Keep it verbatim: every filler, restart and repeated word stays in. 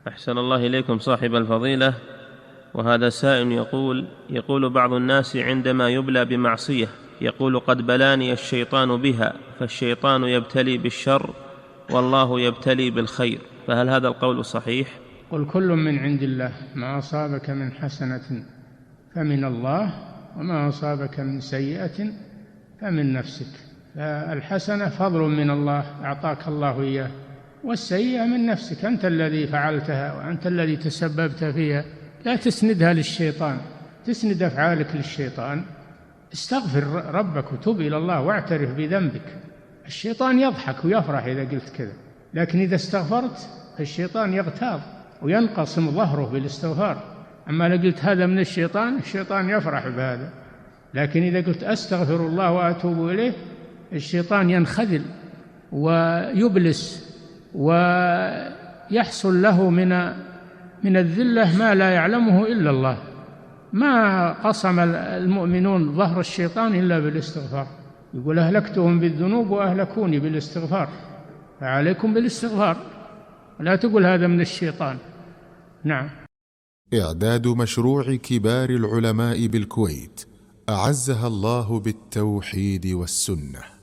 أحسن الله إليكم صاحب الفضيلة. وهذا سائل يقول يقول بعض الناس عندما يبلى بمعصية يقول قد بلاني الشيطان بها، فالشيطان يبتلي بالشر والله يبتلي بالخير، فهل هذا القول صحيح؟ قل كل من عند الله، ما أصابك من حسنة فمن الله وما أصابك من سيئة فمن نفسك. فالحسنة فضل من الله أعطاك الله إياه، والسيئة من نفسك، أنت الذي فعلتها وأنت الذي تسببت فيها. لا تسندها للشيطان، تسند أفعالك للشيطان. استغفر ربك وتوب إلى الله واعترف بذنبك. الشيطان يضحك ويفرح إذا قلت كذا، لكن إذا استغفرت فالشيطان يغتاظ وينقسم ظهره بالاستغفار. أما لو قلت هذا من الشيطان، الشيطان يفرح بهذا، لكن إذا قلت أستغفر الله وأتوب إليه، الشيطان ينخذل ويبلس ويحصل له من من الذلة ما لا يعلمه إلا الله. ما قسم المؤمنون ظهر الشيطان إلا بالاستغفار. يقول أهلكتهم بالذنوب وأهلكوني بالاستغفار، فعليكم بالاستغفار، لا تقول هذا من الشيطان. نعم. إعداد مشروع كبار العلماء بالكويت أعزها الله بالتوحيد والسنة.